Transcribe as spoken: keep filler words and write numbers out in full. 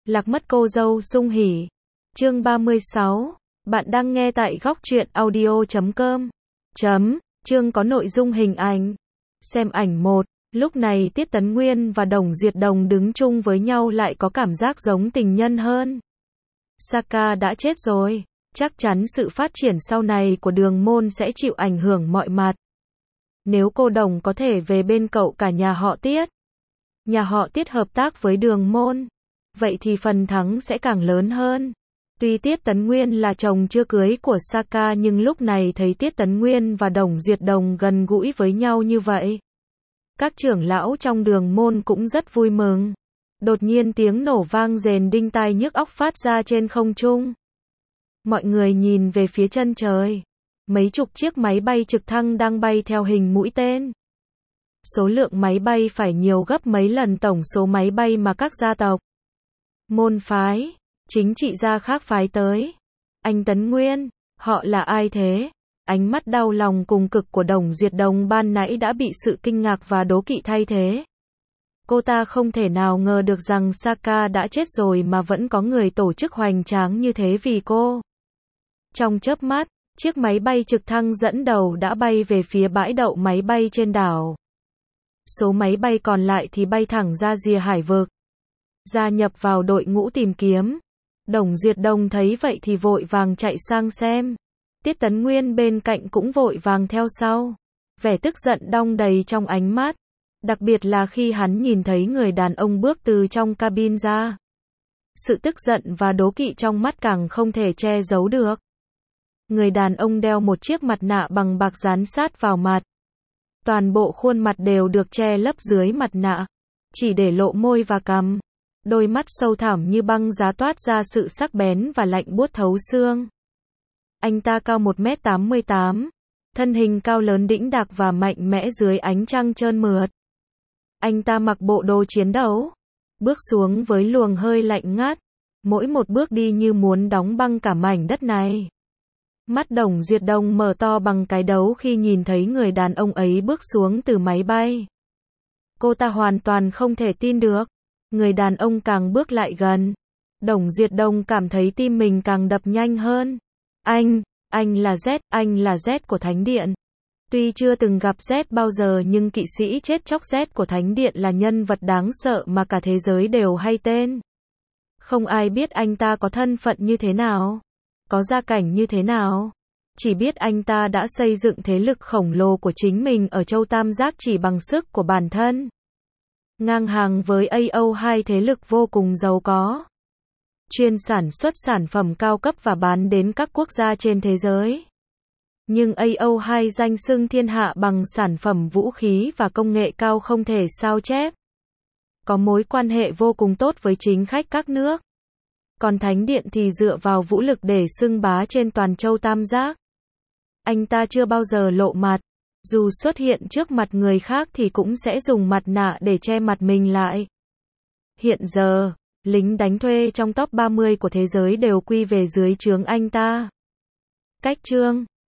Lạc mất cô dâu sung hỉ. Chương ba mươi sáu. Bạn đang nghe tại góc truyện audio chấm com. Chấm. Chương có nội dung hình ảnh. Xem ảnh một. Lúc này Tiết Tấn Nguyên và Đồng Duyệt Đồng đứng chung với nhau lại có cảm giác giống tình nhân hơn. Saka đã chết rồi. Chắc chắn sự phát triển sau này của Đường Môn sẽ chịu ảnh hưởng mọi mặt. Nếu cô Đồng có thể về bên cậu cả nhà họ Tiết, nhà họ Tiết hợp tác với Đường Môn, vậy thì phần thắng sẽ càng lớn hơn. Tuy Tiết Tấn Nguyên là chồng chưa cưới của Saka nhưng lúc này thấy Tiết Tấn Nguyên và Đồng Duyệt Đồng gần gũi với nhau như vậy, các trưởng lão trong Đường Môn cũng rất vui mừng. Đột nhiên tiếng nổ vang rền đinh tai nhức óc phát ra trên không trung. Mọi người nhìn về phía chân trời. Mấy chục chiếc máy bay trực thăng đang bay theo hình mũi tên. Số lượng máy bay phải nhiều gấp mấy lần tổng số máy bay mà các gia tộc, môn phái, chính trị gia khác phái tới. Anh Tấn Nguyên, họ là ai thế? Ánh mắt đau lòng cùng cực của Đồng Duyệt Đồng ban nãy đã bị sự kinh ngạc và đố kỵ thay thế. Cô ta không thể nào ngờ được rằng Saka đã chết rồi mà vẫn có người tổ chức hoành tráng như thế vì cô. Trong chớp mắt, chiếc máy bay trực thăng dẫn đầu đã bay về phía bãi đậu máy bay trên đảo. Số máy bay còn lại thì bay thẳng ra rìa hải vực, gia nhập vào đội ngũ tìm kiếm. Đồng Duyệt Đồng thấy vậy thì vội vàng chạy sang xem. Tiết Tấn Nguyên bên cạnh cũng vội vàng theo sau. Vẻ tức giận đong đầy trong ánh mắt. Đặc biệt là khi hắn nhìn thấy người đàn ông bước từ trong cabin ra. Sự tức giận và đố kỵ trong mắt càng không thể che giấu được. Người đàn ông đeo một chiếc mặt nạ bằng bạc dán sát vào mặt. Toàn bộ khuôn mặt đều được che lấp dưới mặt nạ, chỉ để lộ môi và cằm. Đôi mắt sâu thẳm như băng giá toát ra sự sắc bén và lạnh buốt thấu xương. Anh ta cao một mét tám mươi tám, thân hình cao lớn đĩnh đạc và mạnh mẽ dưới ánh trăng trơn mượt. Anh ta mặc bộ đồ chiến đấu, bước xuống với luồng hơi lạnh ngắt, mỗi một bước đi như muốn đóng băng cả mảnh đất này. Mắt Đồng Duyệt Đồng mở to bằng cái đấu khi nhìn thấy người đàn ông ấy bước xuống từ máy bay. Cô ta hoàn toàn không thể tin được. Người đàn ông càng bước lại gần, Đồng Duyệt Đồng cảm thấy tim mình càng đập nhanh hơn. Anh, anh là Z, anh là Z của Thánh Điện. Tuy chưa từng gặp Z bao giờ nhưng kỵ sĩ chết chóc Z của Thánh Điện là nhân vật đáng sợ mà cả thế giới đều hay tên. Không ai biết anh ta có thân phận như thế nào, có gia cảnh như thế nào. Chỉ biết anh ta đã xây dựng thế lực khổng lồ của chính mình ở châu Tam Giác chỉ bằng sức của bản thân. Ngang hàng với A O hai thế lực vô cùng giàu có, chuyên sản xuất sản phẩm cao cấp và bán đến các quốc gia trên thế giới. Nhưng A O hai danh xưng thiên hạ bằng sản phẩm vũ khí và công nghệ cao không thể sao chép. Có mối quan hệ vô cùng tốt với chính khách các nước. Còn Thánh Điện thì dựa vào vũ lực để xưng bá trên toàn châu Tam Giác. Anh ta chưa bao giờ lộ mặt. Dù xuất hiện trước mặt người khác thì cũng sẽ dùng mặt nạ để che mặt mình lại. Hiện giờ, lính đánh thuê trong top ba mươi của thế giới đều quy về dưới trướng anh ta. Cách chương